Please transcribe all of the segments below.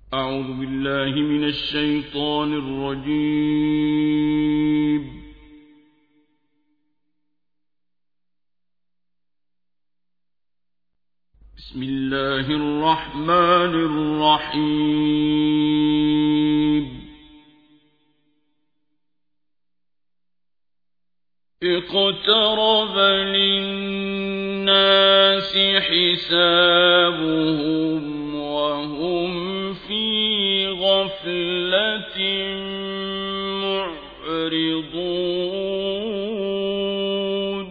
أعوذ بالله من الشيطان الرجيم. بسم الله الرحمن الرحيم. اقترب للناس حسابهم وهم في غفلة معرضون.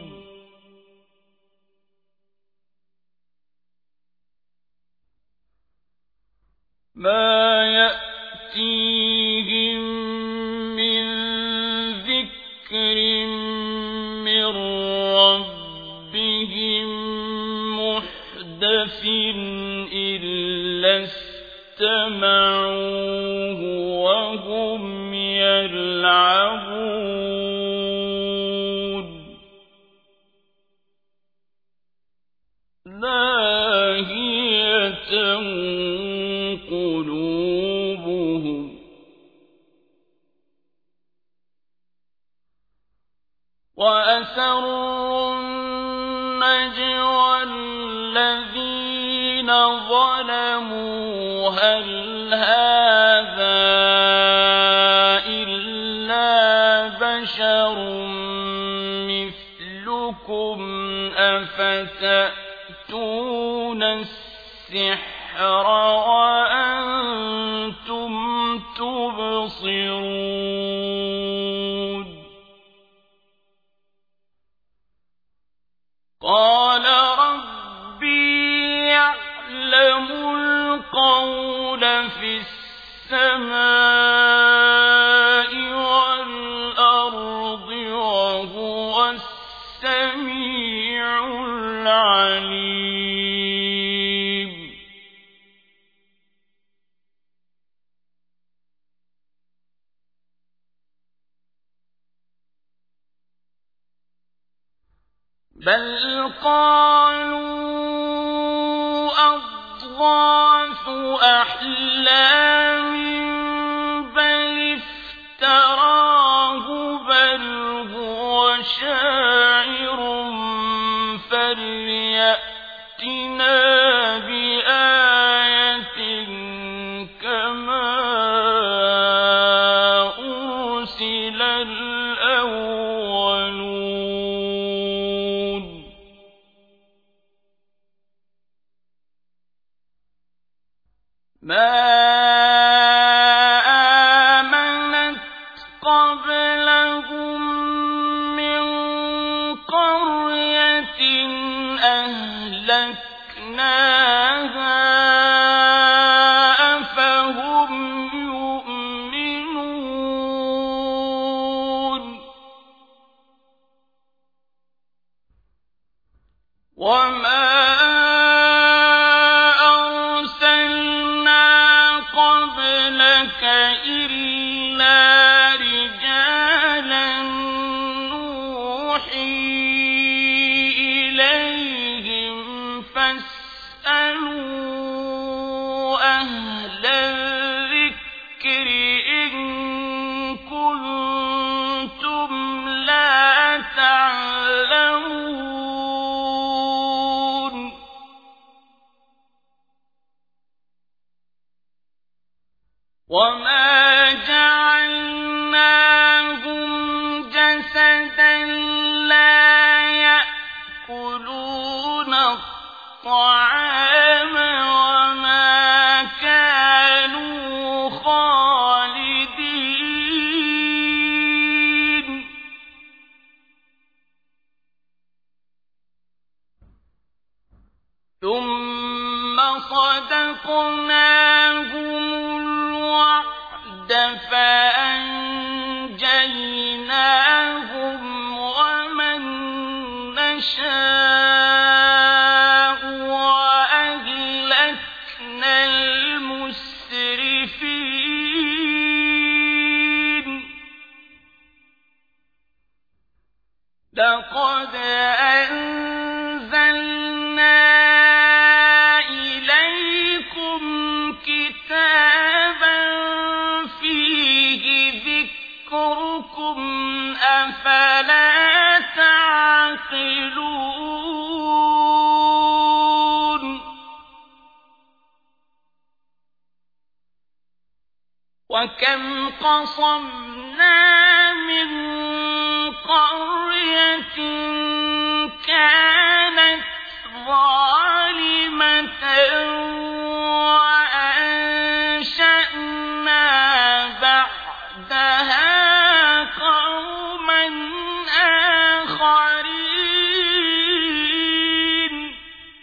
ما يأتيهم من ذكر من ربهم محدث إلا استمعوه وهم يلعبون. لاهية قلوبهم وأسروا النجوى الذين ظلموا هل هذا إلا بشر مثلكم أفتأتون السحر وأنتم تبصرون. قال ربي يعلم القول في السماء والأرض وهو السميع العليم. بل قالوا أضغاث أحلام بل افتراه بل هو شاعر فليأتنا بآية كما أرسل الأولون. ما آمنت قبلهم من قرية أهلكناها أفهم يؤمنون. وما قبلك إلا رجالا نوحي إليهم فاسألوا أهل الذكر إن كنتم لا تعلمون. وما جعلناهم جسدا لا يأكلون الطعام وما كانوا خالدين. ثم صدقناهم فأنجيناهم ومن نشاء وأهلكنا المسرفين. لقد أنزلنا إليكم كتابا يعقلون وكم قصمنا من قرية كانت ظالمة وأنشأنا بعدها قوما آخرين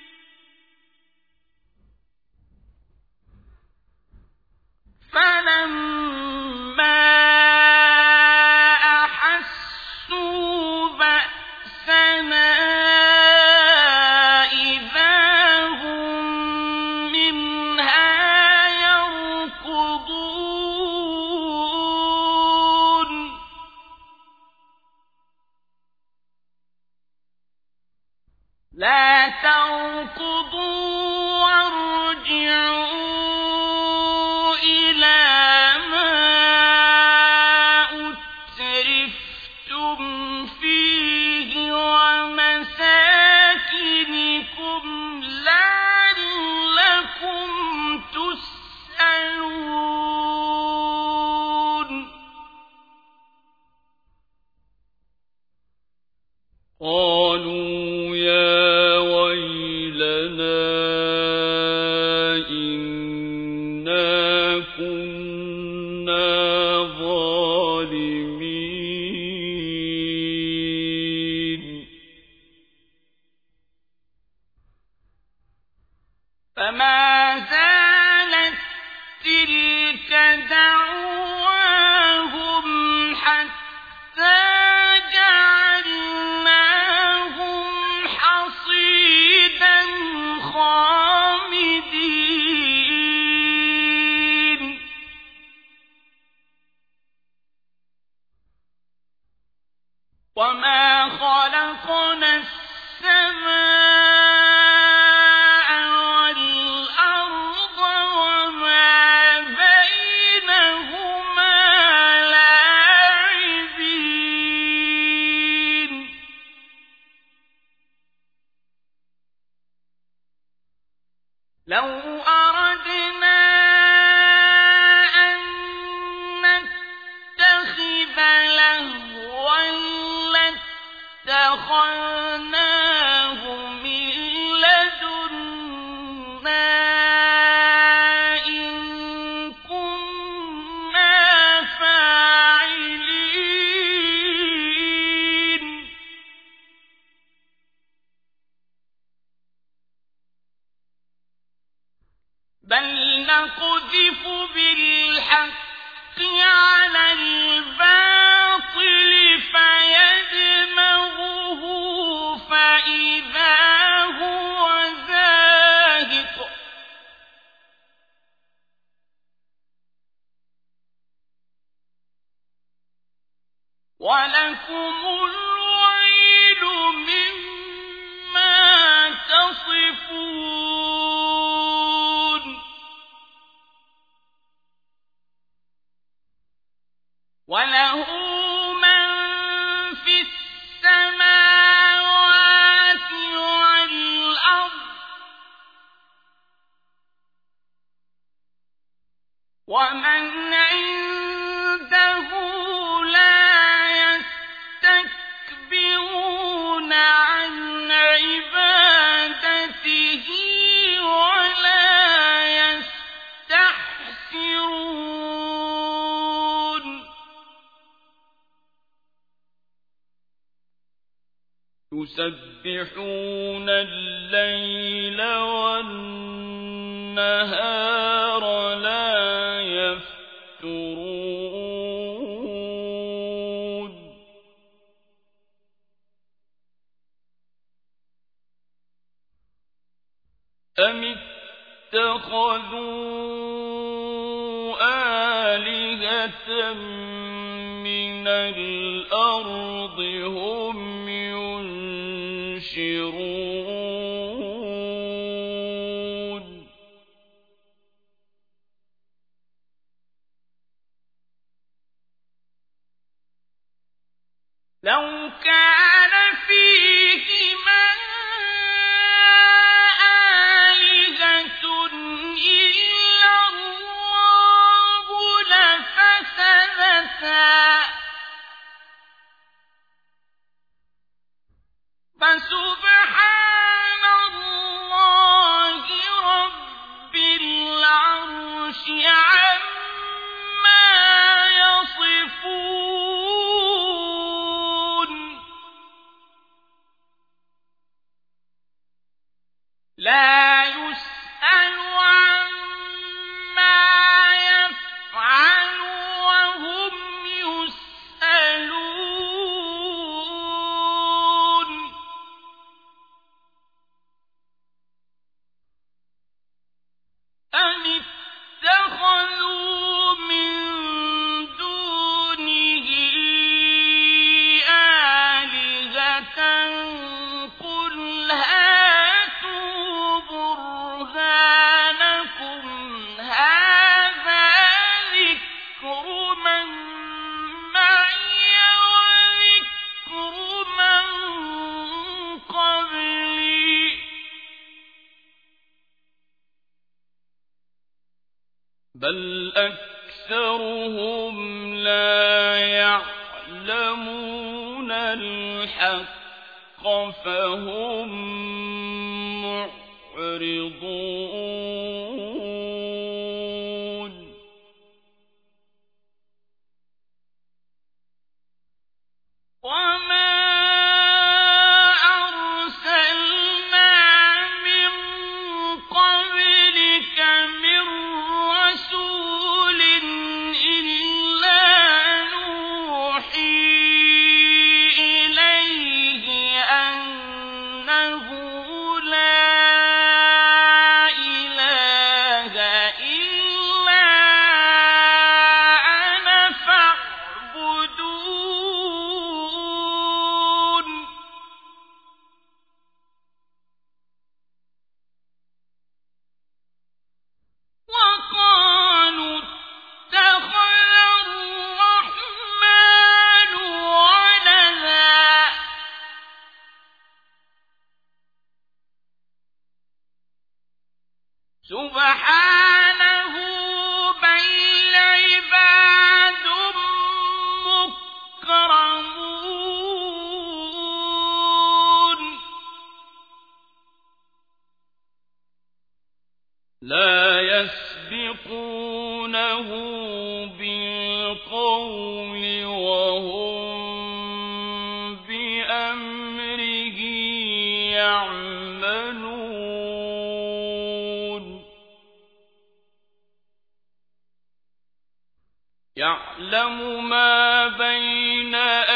فلما أحسوا بأسنا إذا هم منها يركضون لا تركضوا وارجعوا إلى ما أترفتم فيه ومساكنكم لعلكم تسألون قالوا يا ويلنا إنا كنا ظالمين فما زالت تلك دعواهم حتى جعلناهم حصيدا خامدين وما خلقنا السماء والأرض وما بينهما لاعبين لو أردنا أن نتخذ لهوا لاتخذناه من لدنا إن كنا فاعلين بل نقذف بالحق على الباطل فيدمغه فإذا هو زاهق ولكم الويل مما تصفون وله من في السماوات والأرض ومن عنده لا يستكبرون عن عبادته ولا يستحسرون يسبحون الليل والنهار لا يفترون أم اتخذوا آلهة من الأرض هم ينشرون لو كان فيهما لا يسأل عما يفعل وهم يسألون أم اتخذوا من دونه آلهة قل هاتوا برهانكم هذا ذكر من معي وذكر من قبلي بل أكثرهم لا يعلمون الحق فهم معرضون وما أرسلنا من قبلك من رسول إلا نوحي إليه أنه لا إله إلا أنا فاعبدون وقالوا اتخذ الرحمن ولدا سبحانه بل عباد مكرمون لا يسبقونه بالقول وهم بأمره يعملون يعلم ما بين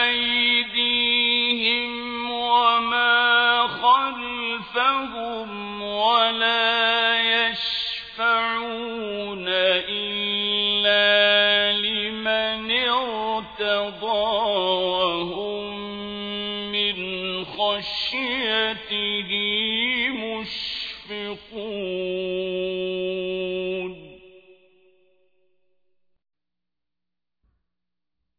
أيديهم وما خلفهم ولا يشفعون إلا لمن ارتضى وهم من خشيته مشفقون